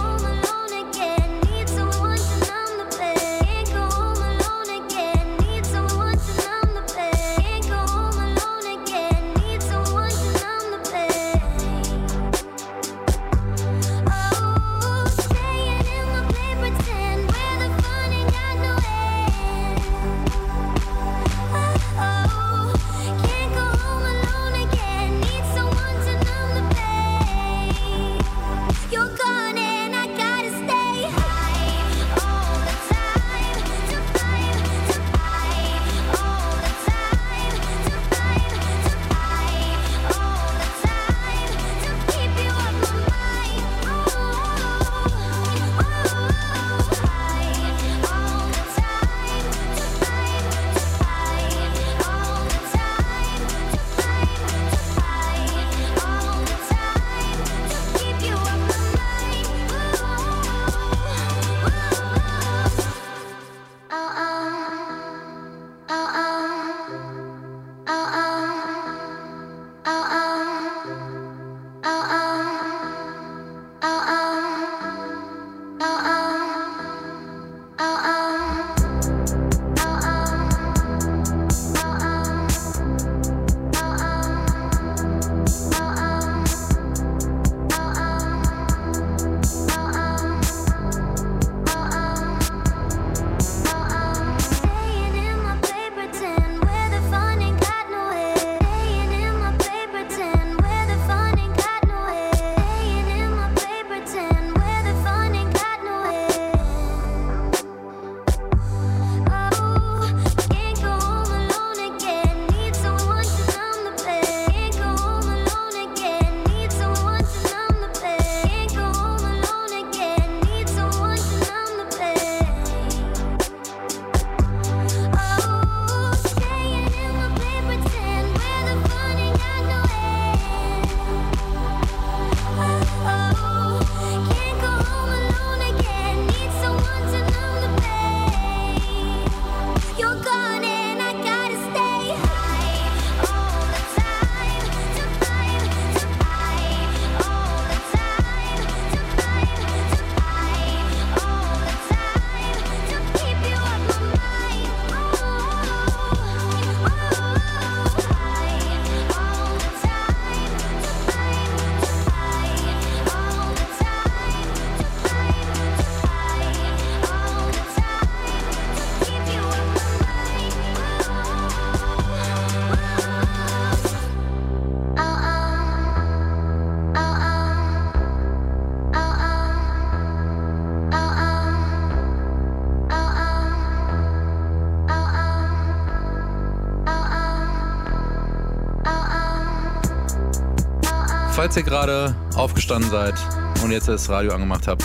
Falls ihr gerade aufgestanden seid und jetzt das Radio angemacht habt,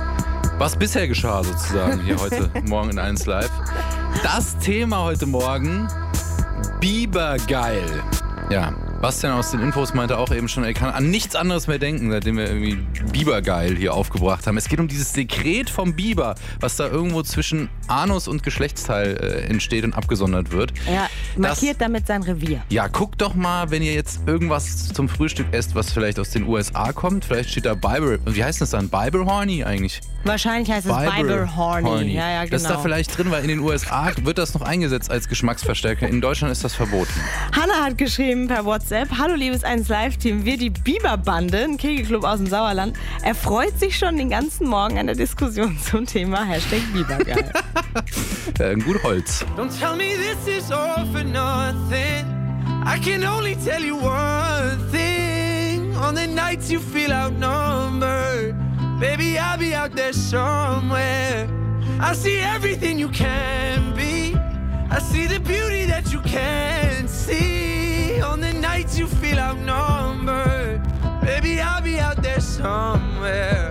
was bisher geschah sozusagen hier heute Morgen in eins Live. Das Thema heute Morgen, Bibergeil. Ja, Bastian aus den Infos meinte auch eben schon, er kann an nichts anderes mehr denken, seitdem wir irgendwie Bibergeil hier aufgebracht haben. Es geht um dieses Sekret vom Biber, was da irgendwo zwischen Anus und Geschlechtsteil äh, entsteht und abgesondert wird.
Er markiert
das,
damit sein Revier.
Ja, guckt doch mal, wenn ihr jetzt irgendwas zum Frühstück esst, was vielleicht aus den U S A kommt. Vielleicht steht da Bible, wie heißt das dann? Bible Horny eigentlich?
Wahrscheinlich heißt es Bible Horny.
Horny.
Ja, ja, genau.
Das ist da vielleicht drin, weil in den U S A wird das noch eingesetzt als Geschmacksverstärker. In Deutschland ist das verboten.
Hanna hat geschrieben per WhatsApp: Hallo liebes eins Live-Team, wir die Biberbande, ein Kegelclub aus dem Sauerland, erfreut sich schon den ganzen Morgen an der Diskussion zum Thema Hashtag Bibergeil.
äh, gut Holz.
Don't tell me this is all for nothing. I can only tell you one thing. On the nights you feel outnumbered, baby, I'll be out there somewhere. I see everything you can be. I see the beauty that you can't see. On the nights you feel outnumbered, baby, I'll be out there somewhere.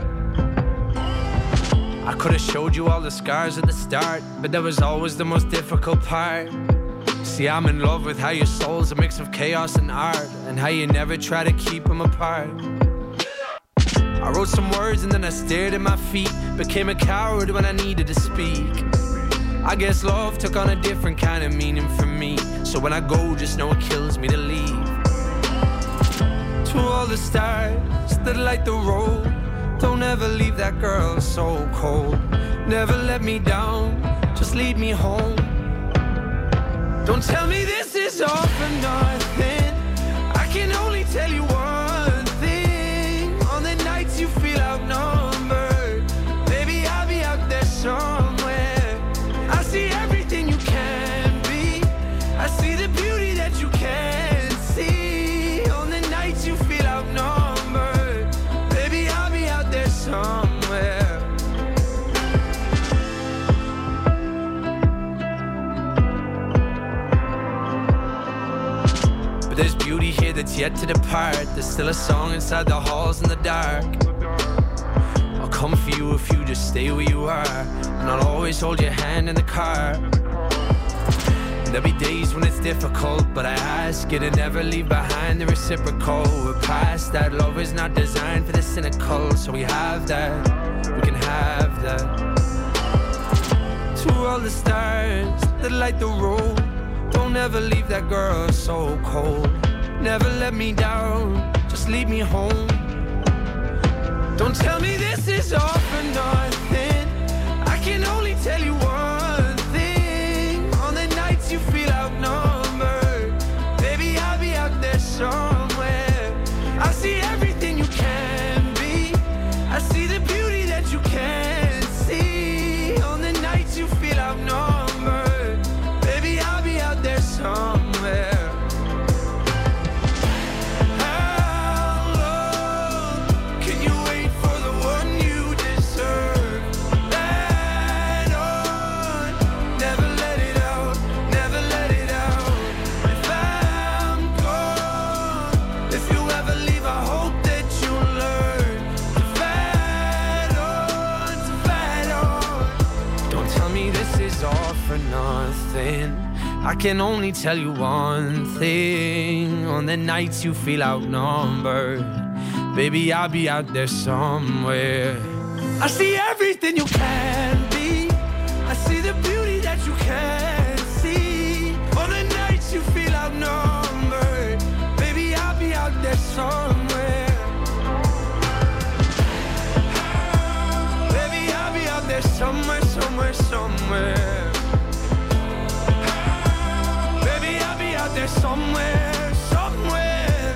I could have showed you all the scars at the start, but that was always the most difficult part. See, I'm in love with how your soul's a mix of chaos and art, and how you never try to keep them apart. I wrote some words and then I stared at my feet, became a coward when I needed to speak. I guess love took on a different kind of meaning for me, so when I go, just know it kills me to leave. To all the stars that light the road, don't ever leave that girl so cold. Never let me down, just lead me home. Don't tell me this is all for nothing. I can only tell you one thing. On the nights you feel outnumbered, baby, I'll be out there somewhere. I see everything you can be. I see the beauty that you can't see. On the nights you feel outnumbered, baby, I'll be out there somewhere. But there's beauty here that's yet to depart. There's still a song inside the halls in the dark. I'll come for you if you just stay where you are, and I'll always hold your hand in the car. And there'll be days when it's difficult, but I ask you to never leave behind the reciprocal. We're past that, love is not designed for the cynical, so we have that, we can have that. To all the stars that light the road, don't ever leave that girl so cold. Never let me down, just lead me home. Don't tell me this is all for nothing. I can only tell you one thing. On the nights you feel outnumbered, baby, I'll be out there somewhere. I see everything you can be. I see the beauty that you can't see. On the nights you feel outnumbered, baby, I'll be out there somewhere. I can only tell you one thing. On the nights you feel outnumbered, baby, I'll be out there somewhere. I see everything you can be. I see the beauty that you can't see. On the nights you feel outnumbered, baby, I'll be out there somewhere. Baby, I'll be out there somewhere, somewhere, somewhere. There's somewhere, somewhere.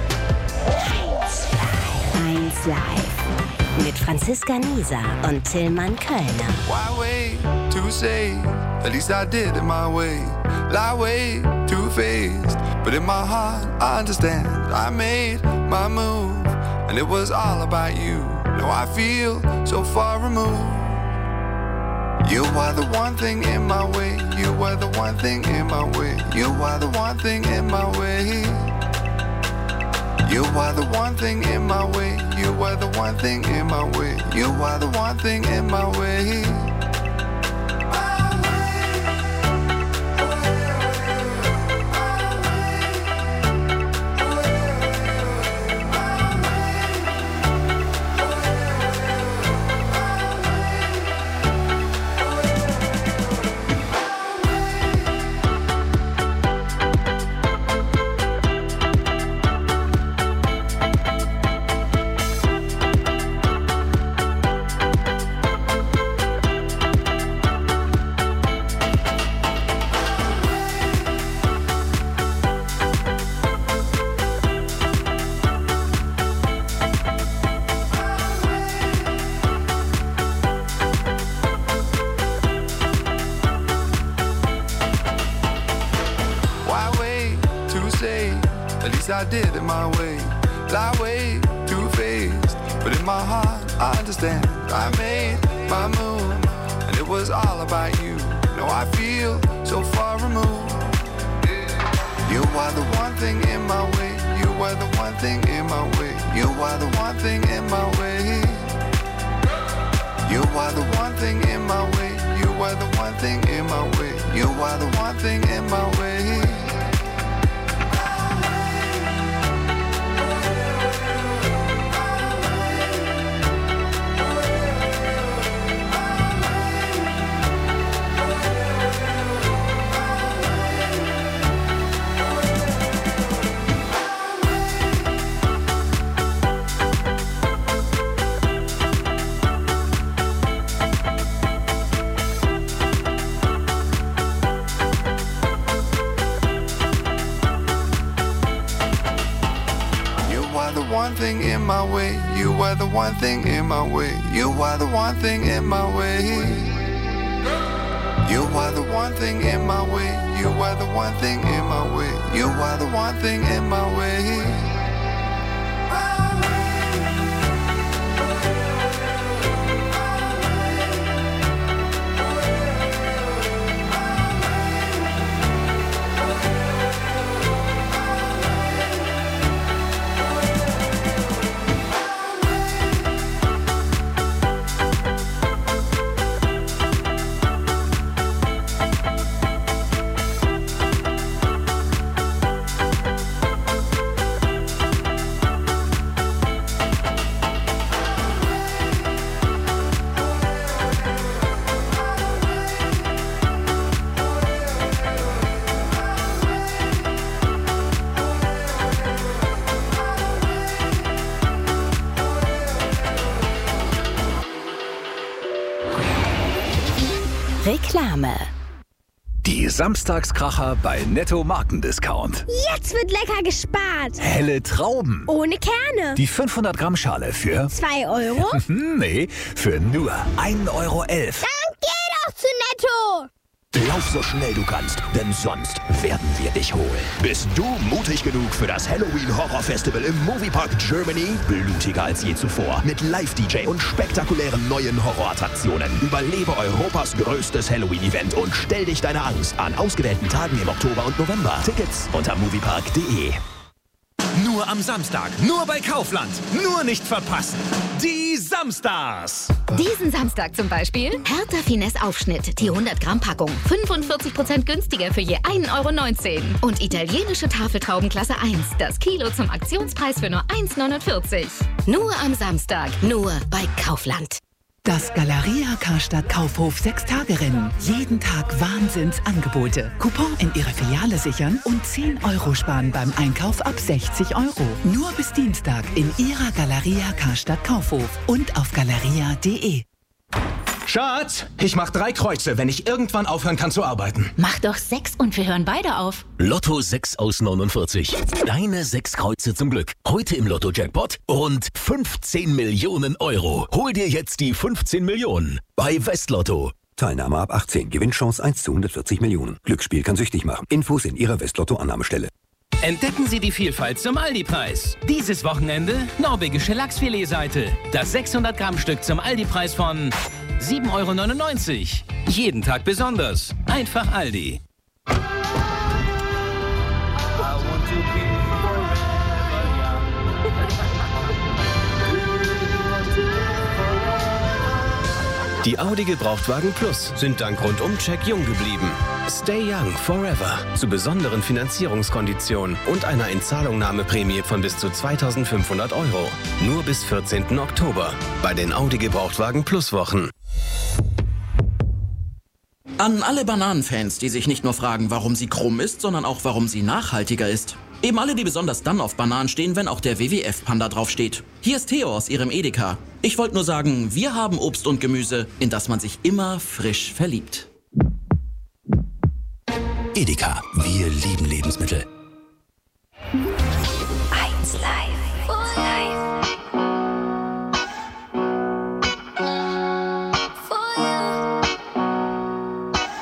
eins Live mit Franziska Nieser und Tillmann Kölner.
Why wait to say? At least I did it my way. Lie way too faced, but in my heart I understand. I made my move, and it was all about you. Now I feel so far removed. You are the one thing in my way. You are the one thing in my way. You are the one thing in my way. You are the one thing in my way. You are the one thing in my way. You are the one thing in my way. least I did it my way. Lie way too faced, but in my heart I understand. I made my move, and it was all about you. Now I feel so far removed. You are the one thing in my way. You are the one thing in my way. You are the one thing in my way. You are the one thing in my way. You are the one thing in my way. You are the one thing in my way. One thing in my way, you are the one thing in my way, you are the one thing in my way. You are the one thing in my way, you are the one thing in my way, you are the one thing in my way.
Reklame.
Die Samstagskracher bei Netto Markendiscount.
Jetzt wird lecker gespart.
Helle Trauben.
Ohne Kerne.
Die fünfhundert Gramm Schale für...
zwei Euro?
Nee, für nur ein Euro elf.
Dann geh doch zu Netto.
Lauf so schnell du kannst, denn sonst werden wir dich holen. Bist du mutig genug für das Halloween Horror Festival im Moviepark Germany? Blutiger als je zuvor. Mit Live-D J und spektakulären neuen Horrorattraktionen. Überlebe Europas größtes Halloween-Event und stell dich deiner Angst an ausgewählten Tagen im Oktober und November. Tickets unter moviepark punkt de.
Nur am Samstag, nur bei Kaufland. Nur nicht verpassen. Die Samstars.
Diesen Samstag zum Beispiel
Hertha Finesse Aufschnitt, die hundert Gramm Packung. fünfundvierzig Prozent günstiger für je ein Euro neunzehn. Und italienische Tafeltrauben Klasse eins. Das Kilo zum Aktionspreis für nur eins neunundvierzig. Nur am Samstag, nur bei Kaufland.
Das Galeria Karstadt Kaufhof Sechs-Tage-Rennen. Jeden Tag Wahnsinnsangebote. Coupon in Ihrer Filiale sichern und zehn Euro sparen beim Einkauf ab sechzig Euro. Nur bis Dienstag in Ihrer Galeria Karstadt Kaufhof und auf galeria punkt de.
Schatz, ich mach drei Kreuze, wenn ich irgendwann aufhören kann zu arbeiten.
Mach doch sechs und wir hören beide auf.
Lotto sechs aus neunundvierzig. Deine sechs Kreuze zum Glück. Heute im Lotto-Jackpot und fünfzehn Millionen Euro. Hol dir jetzt die fünfzehn Millionen bei Westlotto.
Teilnahme ab achtzehn. Gewinnchance eins zu hundertvierzig Millionen. Glücksspiel kann süchtig machen. Infos in Ihrer Westlotto-Annahmestelle.
Entdecken Sie die Vielfalt zum Aldi-Preis. Dieses Wochenende norwegische Lachsfiletseite. Das sechshundert Gramm Stück zum Aldi-Preis von sieben Euro neunundneunzig. Jeden Tag besonders. Einfach Aldi.
Die Audi Gebrauchtwagen Plus sind dank Rundum-Check jung geblieben. Stay young forever. Zu besonderen Finanzierungskonditionen und einer Einzahlungnahmeprämie von bis zu zweitausendfünfhundert Euro. Nur bis vierzehnten Oktober bei den Audi Gebrauchtwagen Plus Wochen.
An alle Bananenfans, die sich nicht nur fragen, warum sie krumm ist, sondern auch, warum sie nachhaltiger ist. Eben alle, die besonders dann auf Bananen stehen, wenn auch der W W F-Panda draufsteht. Hier ist Theo aus Ihrem Edeka. Ich wollte nur sagen, wir haben Obst und Gemüse, in das man sich immer frisch verliebt.
Edeka, wir lieben Lebensmittel.
eins Live.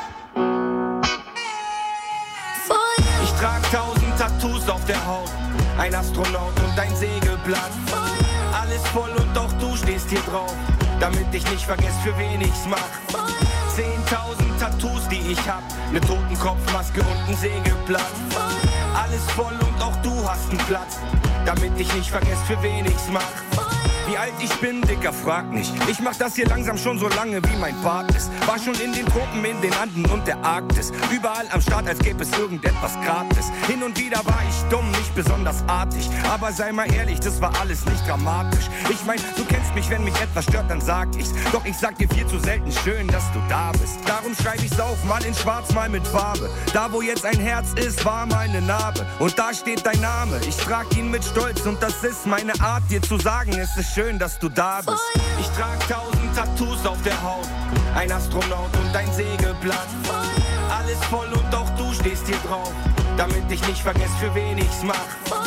Ich trag tausend Tattoos auf der Haut,
ein Astronaut und ein Sägeblatt. Alles voll und doch du stehst hier drauf, damit ich nicht vergesse, für wen ich's mach. Zehntausend Tattoos, die ich hab, ne Totenkopfmaske und ein Sägeblatt. Alles voll und auch du hast einen Platz, damit ich nicht vergesse, für wen ich's mach. Wie alt ich bin, Dicker, frag nicht. Ich mach das hier langsam schon so lange, wie mein Part ist. War schon in den Tropen, in den Anden und der Arktis. Überall am Start, als gäbe es irgendetwas gratis. Hin und wieder war ich dumm, nicht besonders artig. Aber sei mal ehrlich, das war alles nicht dramatisch. Ich mein, du kennst mich, wenn mich etwas stört, dann sag ich's. Doch ich sag dir viel zu selten, schön, dass du da bist. Darum schreib ich's auf, mal in schwarz, mal mit Farbe. Da, wo jetzt ein Herz ist, war meine Narbe. Und da steht dein Name, ich trag ihn mit Stolz. Und das ist meine Art, dir zu sagen, es ist schön, dass du da bist. Ich trag tausend Tattoos auf der Haut, ein Astronaut und ein Sägeblatt. Alles voll und auch du stehst hier drauf, damit ich nicht vergesse, für wen ich's mach.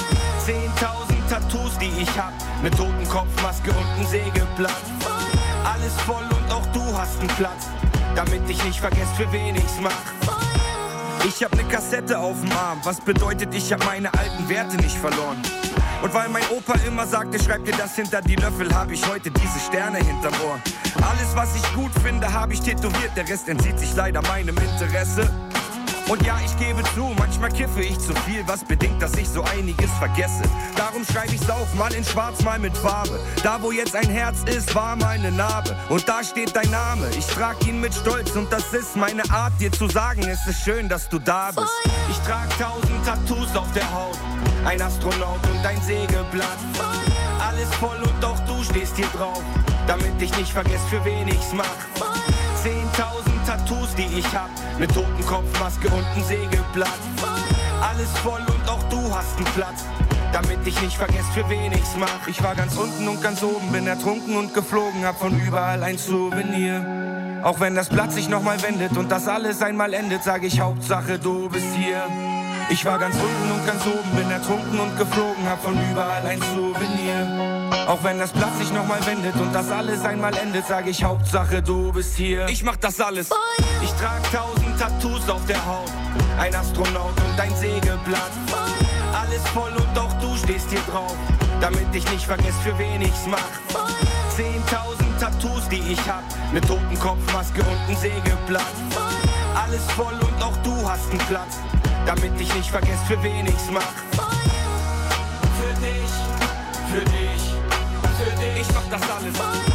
Zehntausend Tattoos, die ich hab, ne Totenkopfmaske und ein Sägeblatt. Alles voll und auch du hast einen Platz, damit ich nicht vergesse, für wen ich's mach. Ich hab ne Kassette auf'm Arm, was bedeutet, ich hab meine alten Werte nicht verloren. Und weil mein Opa immer sagte, schreib dir das hinter die Löffel, hab ich heute diese Sterne hinterm Ohr. Alles, was ich gut finde, hab ich tätowiert, der Rest entzieht sich leider meinem Interesse. Und ja, ich gebe zu, manchmal kiffe ich zu viel, was bedingt, dass ich so einiges vergesse. Darum schreib ich's auf, mal in schwarz, mal mit Farbe. Da, wo jetzt ein Herz ist, war meine Narbe. Und da steht dein Name, ich trag ihn mit Stolz. Und das ist meine Art, dir zu sagen, es ist schön, dass du da bist. Ich trag tausend Tattoos auf der Haut, ein Astronaut und ein Sägeblatt. Alles voll und auch du stehst hier drauf, damit ich nicht vergesse, für wen ich's mach. Zehntausend Tattoos, die ich hab, ne Totenkopfmaske und ein Sägeblatt. Alles voll und auch du hast einen Platz, damit ich nicht vergesse, für wen ich's mach. Ich war ganz unten und ganz oben, bin ertrunken und geflogen, hab von überall ein Souvenir. Auch wenn das Blatt sich nochmal wendet und das alles einmal endet, sag ich Hauptsache du bist hier. Ich war ganz unten und ganz oben, bin ertrunken und geflogen, hab von überall ein Souvenir. Auch wenn das Blatt sich nochmal wendet und das alles einmal endet, sag ich Hauptsache du bist hier. Ich mach das alles. Ich trag tausend Tattoos auf der Haut, ein Astronaut und ein Sägeblatt. Alles voll und auch du stehst hier drauf, damit ich nicht vergesse, für wen ich's mach. Zehntausend Tattoos, die ich hab, ne Totenkopfmaske und ein Sägeblatt. Alles voll und auch du hast einen Platz, damit ich nicht vergesse, für wen ich's mach. Für dich, für dich, für dich, ich mach das alles.